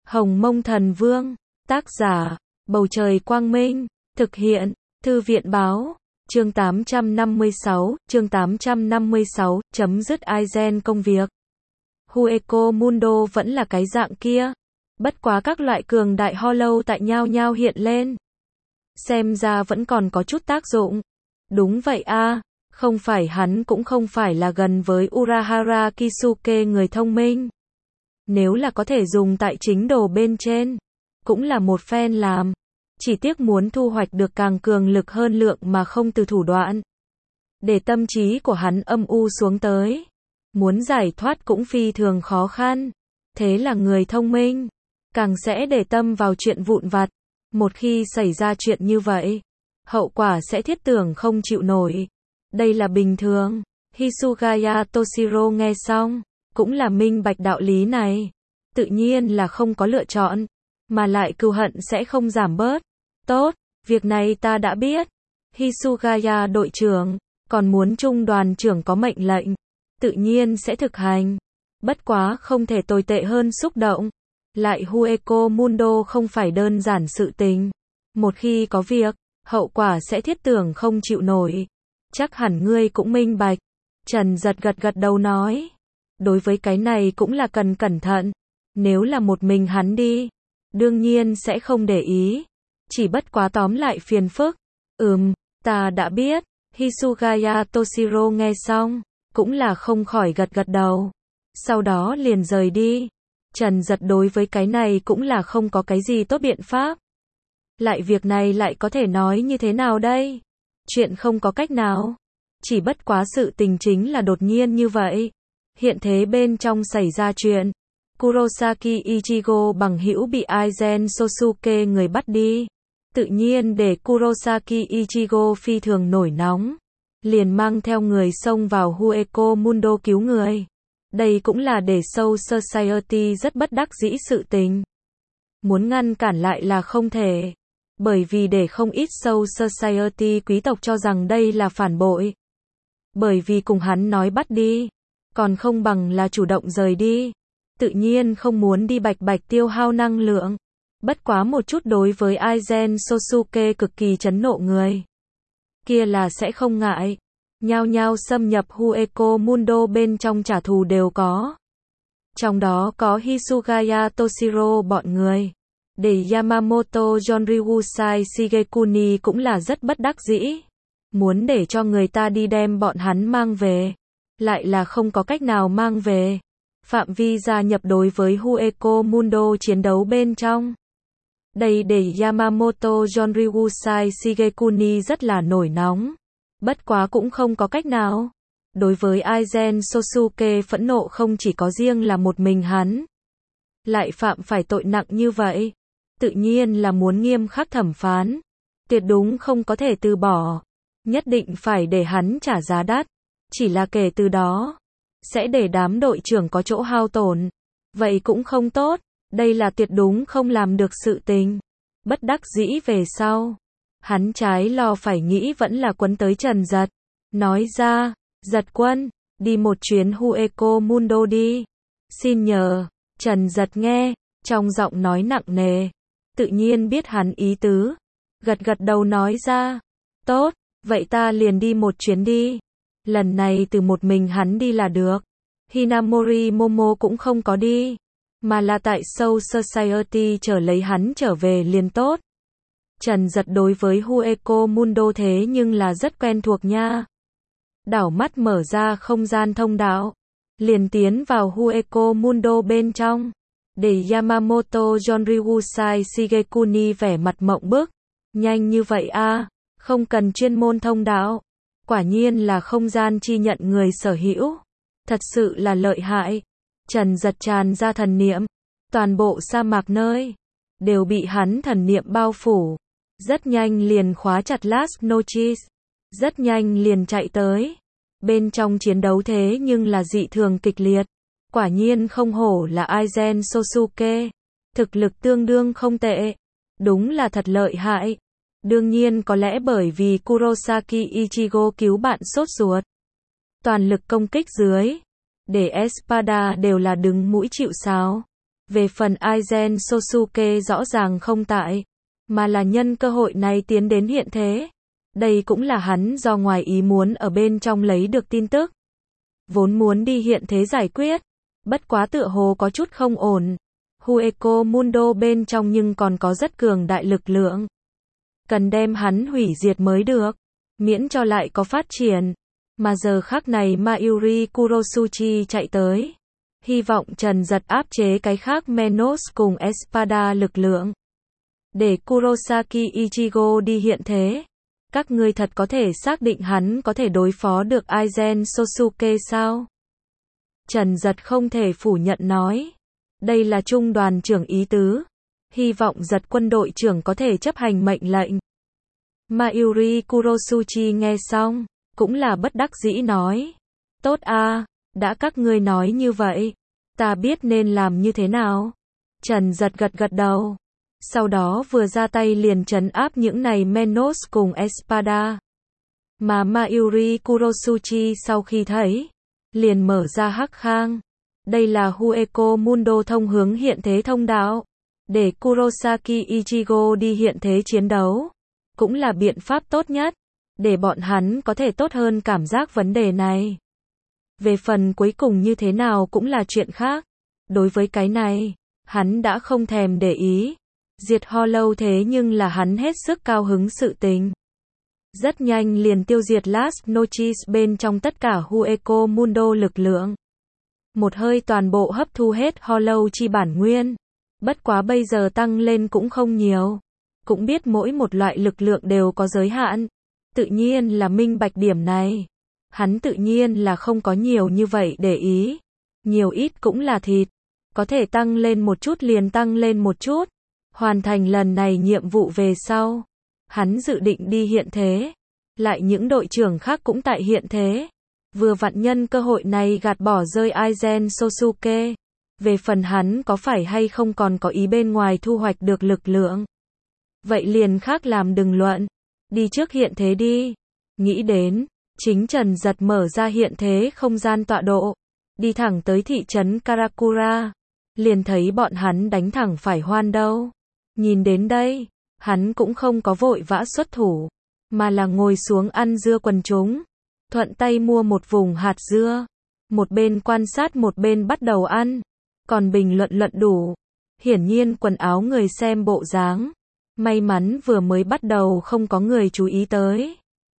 Hồng Mông Thần Vương, tác giả, Bầu Trời Quang Minh, thực hiện, Thư viện Báo, chương 856, chấm dứt Aizen công việc. Hueco Mundo vẫn là cái dạng kia. Bất quá các loại cường đại hollow tại nhau hiện lên. Xem ra vẫn còn có chút tác dụng. Đúng vậy a, không phải hắn cũng không phải là gần với Urahara Kisuke người thông minh. Nếu là có thể dùng tại chính đồ bên trên, cũng là một phen làm. Chỉ tiếc muốn thu hoạch được càng cường lực hơn lượng mà không từ thủ đoạn. Để tâm trí của hắn âm u xuống tới. Muốn giải thoát cũng phi thường khó khăn. Thế là người thông minh càng sẽ để tâm vào chuyện vụn vặt. Một khi xảy ra chuyện như vậy, hậu quả sẽ thiết tưởng không chịu nổi. Đây là bình thường. Hisugaya Toshiro nghe xong, cũng là minh bạch đạo lý này. Tự nhiên là không có lựa chọn, mà lại cừu hận sẽ không giảm bớt. Tốt, việc này ta đã biết. Hisugaya đội trưởng, còn muốn trung đoàn trưởng có mệnh lệnh, tự nhiên sẽ thực hành. Bất quá không thể tồi tệ hơn xúc động. Lại Hueco Mundo không phải đơn giản sự tình. Một khi có việc, hậu quả sẽ thiết tưởng không chịu nổi. Chắc hẳn ngươi cũng minh bạch. Trần Giật gật đầu nói. Đối với cái này cũng là cần cẩn thận. Nếu là một mình hắn đi, đương nhiên sẽ không để ý. Chỉ bất quá tóm lại phiền phức. Ta đã biết. Hisugaya Toshiro nghe xong, cũng là không khỏi gật đầu. Sau đó liền rời đi. Trần Giật đối với cái này cũng là không có cái gì tốt biện pháp. Lại việc này lại có thể nói như thế nào đây? Chuyện không có cách nào. Chỉ bất quá sự tình chính là đột nhiên như vậy. Hiện thế bên trong xảy ra chuyện. Kurosaki Ichigo bằng hữu bị Aizen Sosuke người bắt đi. Tự nhiên để Kurosaki Ichigo phi thường nổi nóng. Liền mang theo người xông vào Hueco Mundo cứu người. Đây cũng là để Soul Society rất bất đắc dĩ sự tình. Muốn ngăn cản lại là không thể. Bởi vì để không ít Soul Society quý tộc cho rằng đây là phản bội. Bởi vì cùng hắn nói bắt đi, còn không bằng là chủ động rời đi. Tự nhiên không muốn đi bạch tiêu hao năng lượng. Bất quá một chút đối với Aizen Sosuke cực kỳ chấn nộ người. Kia là sẽ không ngại. Nhao xâm nhập Hueco Mundo bên trong trả thù đều có. Trong đó có Hisugaya Toshiro bọn người. Để Yamamoto Yonryusai Shigekuni cũng là rất bất đắc dĩ. Muốn để cho người ta đi đem bọn hắn mang về. Lại là không có cách nào mang về. Phạm vi gia nhập đối với Hueco Mundo chiến đấu bên trong. Đây để Yamamoto Yonryusai Shigekuni rất là nổi nóng. Bất quá cũng không có cách nào. Đối với Aizen Sosuke phẫn nộ không chỉ có riêng là một mình hắn. Lại phạm phải tội nặng như vậy. Tự nhiên là muốn nghiêm khắc thẩm phán. Tuyệt đúng không có thể từ bỏ. Nhất định phải để hắn trả giá đắt. Chỉ là kể từ đó, sẽ để đám đội trưởng có chỗ hao tổn. Vậy cũng không tốt. Đây là tuyệt đúng không làm được sự tình. Bất đắc dĩ về sau. Hắn trái lo phải nghĩ vẫn là quấn tới Trần Giật. Nói ra, Giật quân, đi một chuyến Hueco Mundo đi. Xin nhờ. Trần Giật nghe, trong giọng nói nặng nề. Tự nhiên biết hắn ý tứ. Gật đầu nói ra. Tốt, vậy ta liền đi một chuyến đi. Lần này từ một mình hắn đi là được. Hinamori Momo cũng không có đi. Mà là tại Soul Society chờ lấy hắn trở về liền tốt. Trần Giật đối với Hueco Mundo thế nhưng là rất quen thuộc nha. Đảo mắt mở ra không gian thông đạo. Liền tiến vào Hueco Mundo bên trong. Để Yamamoto Yonryusai Shigekuni vẻ mặt mộng bức. Nhanh như vậy a, không cần chuyên môn thông đạo. Quả nhiên là không gian chi nhận người sở hữu. Thật sự là lợi hại. Trần Giật tràn ra thần niệm. Toàn bộ sa mạc nơi đều bị hắn thần niệm bao phủ. Rất nhanh liền khóa chặt Las Noches. Rất nhanh liền chạy tới. Bên trong chiến đấu thế nhưng là dị thường kịch liệt. Quả nhiên không hổ là Aizen Sosuke. Thực lực tương đương không tệ. Đúng là thật lợi hại. Đương nhiên có lẽ bởi vì Kurosaki Ichigo cứu bạn sốt ruột. Toàn lực công kích dưới. Để Espada đều là đứng mũi chịu sào. Về phần Aizen Sosuke rõ ràng không tại, mà là nhân cơ hội này tiến đến hiện thế. Đây cũng là hắn do ngoài ý muốn ở bên trong lấy được tin tức. Vốn muốn đi hiện thế giải quyết, bất quá tựa hồ có chút không ổn. Hueco Mundo bên trong nhưng còn có rất cường đại lực lượng. Cần đem hắn hủy diệt mới được, miễn cho lại có phát triển. Mà giờ khắc này Mayuri Kurosuchi chạy tới. Hy vọng Trần Giật áp chế cái khác Menos cùng Espada lực lượng. Để Kurosaki Ichigo đi hiện thế. Các ngươi thật có thể xác định hắn có thể đối phó được Aizen Sosuke sao? Trần Giật không thể phủ nhận nói. Đây là trung đoàn trưởng ý tứ. Hy vọng Giật quân đội trưởng có thể chấp hành mệnh lệnh. Mayuri Kurosuchi nghe xong, cũng là bất đắc dĩ nói. Tốt a, đã các ngươi nói như vậy, ta biết nên làm như thế nào. Trần Giật gật gật đầu. Sau đó vừa ra tay liền trấn áp những này Menos cùng Espada. Mà Mayuri Kurosuchi sau khi thấy, liền mở ra hắc khang. Đây là Hueco Mundo thông hướng hiện thế thông đạo. Để Kurosaki Ichigo đi hiện thế chiến đấu. Cũng là biện pháp tốt nhất. Để bọn hắn có thể tốt hơn cảm giác vấn đề này. Về phần cuối cùng như thế nào cũng là chuyện khác. Đối với cái này, hắn đã không thèm để ý. Diệt Hollow thế nhưng là hắn hết sức cao hứng sự tình. Rất nhanh liền tiêu diệt Last Notice bên trong tất cả Hueco Mundo lực lượng. Một hơi toàn bộ hấp thu hết Hollow chi bản nguyên. Bất quá bây giờ tăng lên cũng không nhiều. Cũng biết mỗi một loại lực lượng đều có giới hạn. Tự nhiên là minh bạch điểm này. Hắn tự nhiên là không có nhiều như vậy để ý. Nhiều ít cũng là thịt. Có thể tăng lên một chút liền tăng lên một chút. Hoàn thành lần này nhiệm vụ về sau. Hắn dự định đi hiện thế. Lại những đội trưởng khác cũng tại hiện thế. Vừa vặn nhân cơ hội này gạt bỏ rơi Aizen Sosuke. Về phần hắn có phải hay không còn có ý bên ngoài thu hoạch được lực lượng. Vậy liền khác làm đừng luận. Đi trước hiện thế đi. Nghĩ đến, chính Trần Giật mở ra hiện thế không gian tọa độ. Đi thẳng tới thị trấn Karakura. Liền thấy bọn hắn đánh thẳng phải hoan đâu. Nhìn đến đây, hắn cũng không có vội vã xuất thủ. Mà là ngồi xuống ăn dưa quần chúng. Thuận tay mua một vùng hạt dưa. Một bên quan sát một bên bắt đầu ăn. Còn bình luận đủ. Hiển nhiên quần áo người xem bộ dáng. May mắn vừa mới bắt đầu không có người chú ý tới.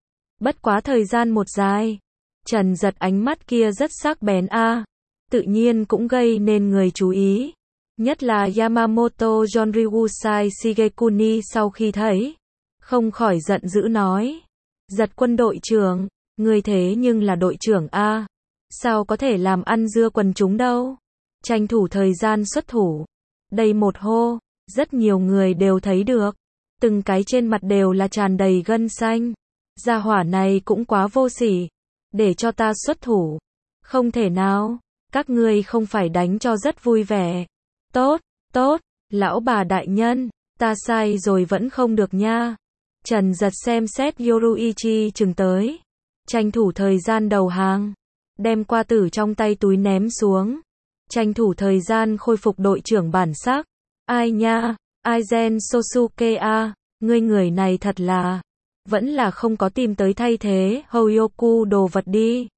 Bất quá thời gian một dài. Trần Giật ánh mắt kia rất sắc bén a. Tự nhiên cũng gây nên người chú ý. Nhất là Yamamoto Jonryusai Shigekuni sau khi thấy. Không khỏi giận dữ nói. Giật quân đội trưởng. Người thế nhưng là đội trưởng a. Sao có thể làm ăn dưa quần chúng đâu. Tranh thủ thời gian xuất thủ. Đây một hô. Rất nhiều người đều thấy được. Từng cái trên mặt đều là tràn đầy gân xanh. Gia hỏa này cũng quá vô sỉ. Để cho ta xuất thủ. Không thể nào. Các ngươi không phải đánh cho rất vui vẻ. Tốt, tốt. Lão bà đại nhân. Ta sai rồi vẫn không được nha. Trần Giật xem xét Yoruichi chừng tới. Tranh thủ thời gian đầu hàng. Đem qua tử trong tay túi ném xuống. Tranh thủ thời gian khôi phục đội trưởng bản sắc. Ai nha, Aizen Sosuke a, ngươi người này thật là, vẫn là không có tìm tới thay thế Hoyoku đồ vật đi.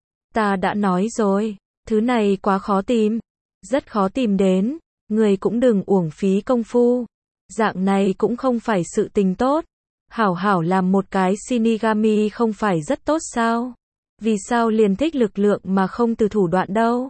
Ta đã nói rồi, thứ này quá khó tìm, rất khó tìm đến, người cũng đừng uổng phí công phu. Dạng này cũng không phải sự tình tốt. Hảo hảo làm một cái Shinigami không phải rất tốt sao? Vì sao liền thích lực lượng mà không từ thủ đoạn đâu?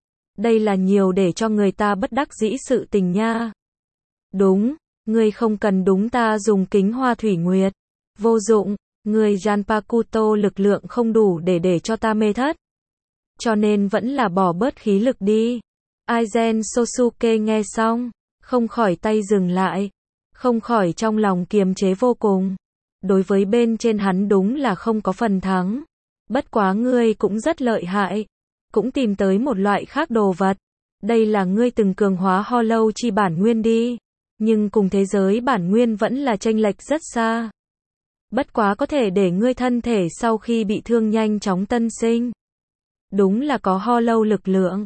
Đây là nhiều để cho người ta bất đắc dĩ sự tình nha. Đúng, ngươi không cần đúng ta dùng kính hoa thủy nguyệt. Vô dụng, ngươi Janpakuto lực lượng không đủ để cho ta mê thất. Cho nên vẫn là bỏ bớt khí lực đi. Aizen Sosuke nghe xong, không khỏi tay dừng lại. Không khỏi trong lòng kiềm chế vô cùng. Đối với bên trên hắn đúng là không có phần thắng. Bất quá ngươi cũng rất lợi hại. Cũng tìm tới một loại khác đồ vật. Đây là ngươi từng cường hóa Hollow chi bản nguyên đi. Nhưng cùng thế giới bản nguyên vẫn là chênh lệch rất xa. Bất quá có thể để ngươi thân thể sau khi bị thương nhanh chóng tân sinh. Đúng là có Hollow lực lượng.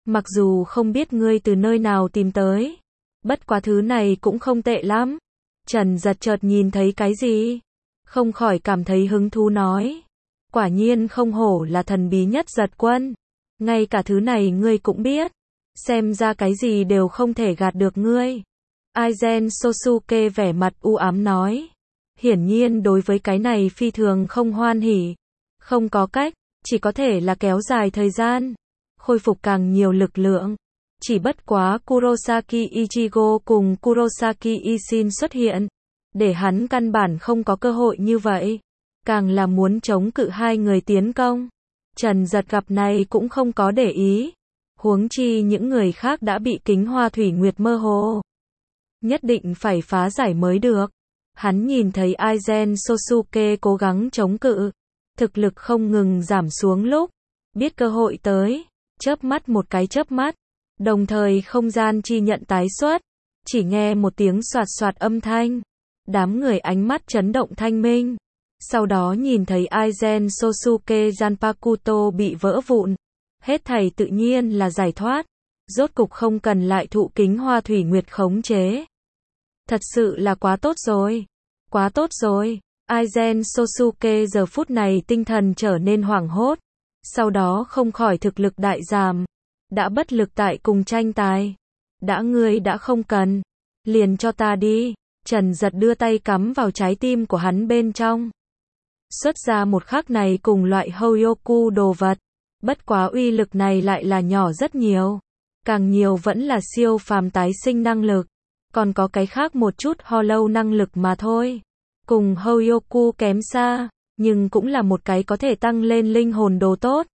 Mặc dù không biết ngươi từ nơi nào tìm tới. Bất quá thứ này cũng không tệ lắm. Trần Giật chợt nhìn thấy cái gì? Không khỏi cảm thấy hứng thú nói. Quả nhiên không hổ là thần bí nhất Giật Quân. Ngay cả thứ này ngươi cũng biết. Xem ra cái gì đều không thể gạt được ngươi. Aizen Sosuke vẻ mặt u ám nói. Hiển nhiên đối với cái này phi thường không hoan hỉ. Không có cách, chỉ có thể là kéo dài thời gian. Khôi phục càng nhiều lực lượng. Chỉ bất quá Kurosaki Ichigo cùng Kurosaki Ishin xuất hiện. Để hắn căn bản không có cơ hội như vậy. Càng là muốn chống cự hai người tiến công. Trần Giật gặp này cũng không có để ý. Huống chi những người khác đã bị Kính Hoa Thủy Nguyệt mơ hồ. Nhất định phải phá giải mới được. Hắn nhìn thấy Aizen Sosuke cố gắng chống cự. Thực lực không ngừng giảm xuống lúc. Biết cơ hội tới. Chớp mắt một cái chớp mắt. Đồng thời không gian chi nhận tái xuất. Chỉ nghe một tiếng soạt soạt âm thanh. Đám người ánh mắt chấn động thanh minh. Sau đó nhìn thấy Aizen Sosuke Zanpakuto bị vỡ vụn. Hết thảy tự nhiên là giải thoát. Rốt cục không cần lại thụ Kính Hoa Thủy Nguyệt khống chế. Thật sự là quá tốt rồi. Quá tốt rồi. Aizen Sosuke giờ phút này tinh thần trở nên hoảng hốt. Sau đó không khỏi thực lực đại giảm. Đã bất lực tại cùng tranh tài. Đã ngươi đã không cần. Liền cho ta đi. Trần Giật đưa tay cắm vào trái tim của hắn bên trong. Xuất ra một khắc này cùng loại Hoyoku đồ vật. Bất quá uy lực này lại là nhỏ rất nhiều. Càng nhiều vẫn là siêu phàm tái sinh năng lực. Còn có cái khác một chút hollow năng lực mà thôi. Cùng Hoyoku kém xa. Nhưng cũng là một cái có thể tăng lên linh hồn đồ tốt.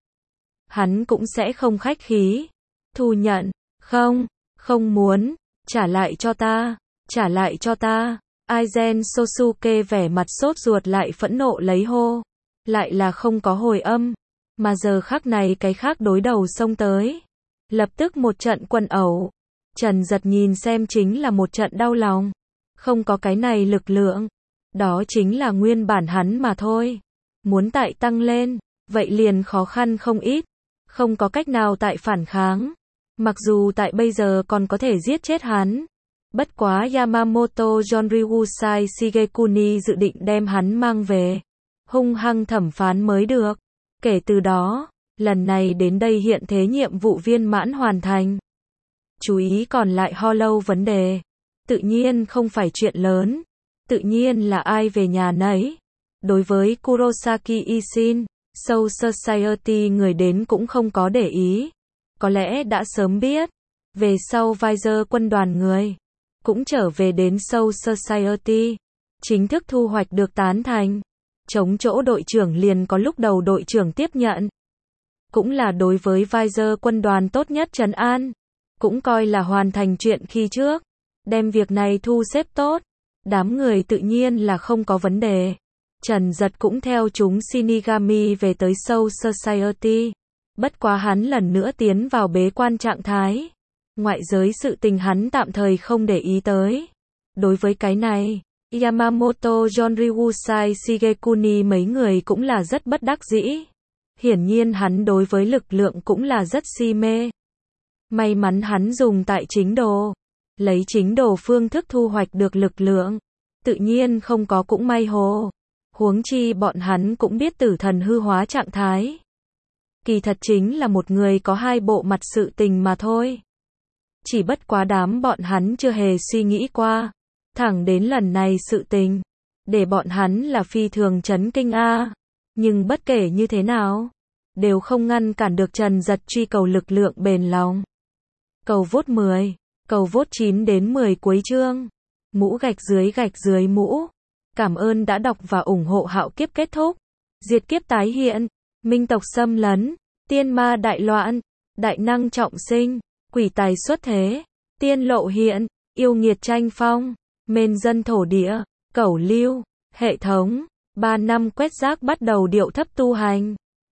Hắn cũng sẽ không khách khí. Thu nhận. Không. Không muốn. Trả lại cho ta. Trả lại cho ta. Aizen Sosuke vẻ mặt sốt ruột lại phẫn nộ lấy hô. Lại là không có hồi âm. Mà giờ khắc này cái khác đối đầu xông tới. Lập tức một trận quần ẩu. Trần Giật nhìn xem chính là một trận đau lòng. Không có cái này lực lượng. Đó chính là nguyên bản hắn mà thôi. Muốn tại tăng lên. Vậy liền khó khăn không ít. Không có cách nào tại phản kháng. Mặc dù tại bây giờ còn có thể giết chết hắn. Bất quá Yamamoto Jonryusai Shigekuni dự định đem hắn mang về. Hung hăng thẩm phán mới được. Kể từ đó, lần này đến đây hiện thế nhiệm vụ viên mãn hoàn thành. Chú ý còn lại hollow vấn đề. Tự nhiên không phải chuyện lớn. Tự nhiên là ai về nhà nấy. Đối với Kurosaki Ishin, Soul Society người đến cũng không có để ý. Có lẽ đã sớm biết. Về sau Visor quân đoàn người cũng trở về đến Soul Society. Chính thức thu hoạch được tán thành. Chống chỗ đội trưởng liền có lúc đầu đội trưởng tiếp nhận. Cũng là đối với Visor quân đoàn tốt nhất trấn an. Cũng coi là hoàn thành chuyện khi trước. Đem việc này thu xếp tốt. Đám người tự nhiên là không có vấn đề. Trần Giật cũng theo chúng Shinigami về tới Soul Society. Bất quá hắn lần nữa tiến vào bế quan trạng thái. Ngoại giới sự tình hắn tạm thời không để ý tới. Đối với cái này, Yamamoto Jonryusai Shigekuni mấy người cũng là rất bất đắc dĩ. Hiển nhiên hắn đối với lực lượng cũng là rất si mê. May mắn hắn dùng tại chính đồ. Lấy chính đồ phương thức thu hoạch được lực lượng. Tự nhiên không có cũng may hồ. Huống chi bọn hắn cũng biết tử thần hư hóa trạng thái. Kỳ thật chính là một người có hai bộ mặt sự tình mà thôi. Chỉ bất quá đám bọn hắn chưa hề suy nghĩ qua. Thẳng đến lần này sự tình. Để bọn hắn là phi thường chấn kinh a. Nhưng bất kể như thế nào. Đều không ngăn cản được Trần Giật truy cầu lực lượng bền lòng. Cầu vote 10. Cầu vote 9 đến 10 cuối chương. Mũ gạch dưới mũ. Cảm ơn đã đọc và ủng hộ Hạo Kiếp kết thúc. Diệt kiếp tái hiện. Minh tộc xâm lấn. Tiên ma đại loạn. Đại năng trọng sinh. Quỷ tài xuất thế. Tiên lộ hiện. Yêu nghiệt tranh phong. Mên dân thổ địa. Cẩu lưu. Hệ thống. 3 năm quét rác bắt đầu điệu thấp tu hành.